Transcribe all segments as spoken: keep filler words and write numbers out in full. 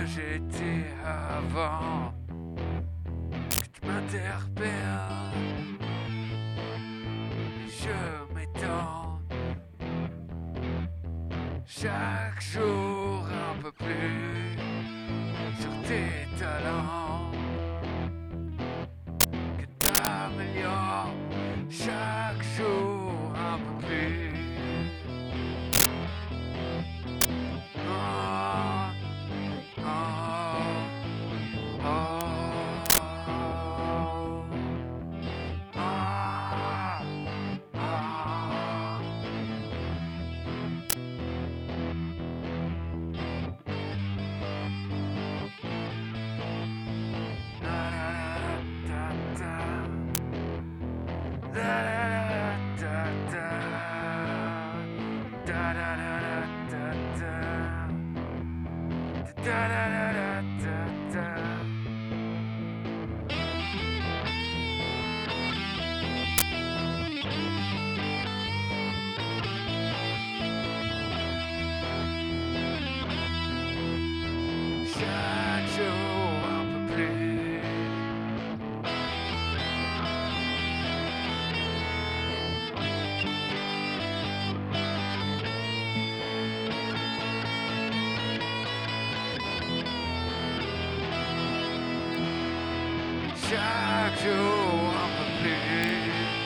que j'étais avant que tu m'interpelles. Je m'étends chaque jour un peu plus sur tes talents, que t'améliores chaque jour un peu plus. Oh, oh, oh, oh, oh. Chaque jour un peu plus. Chaque jour un peu plus.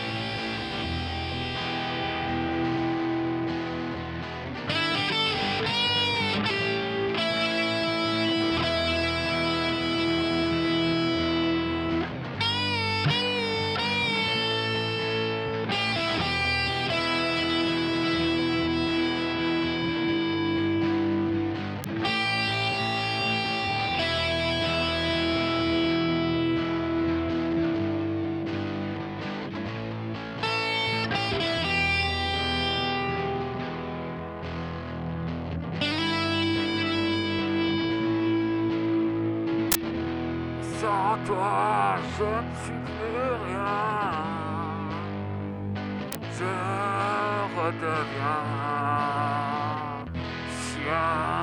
Sans toi, je ne suis plus rien. Je redeviens chien.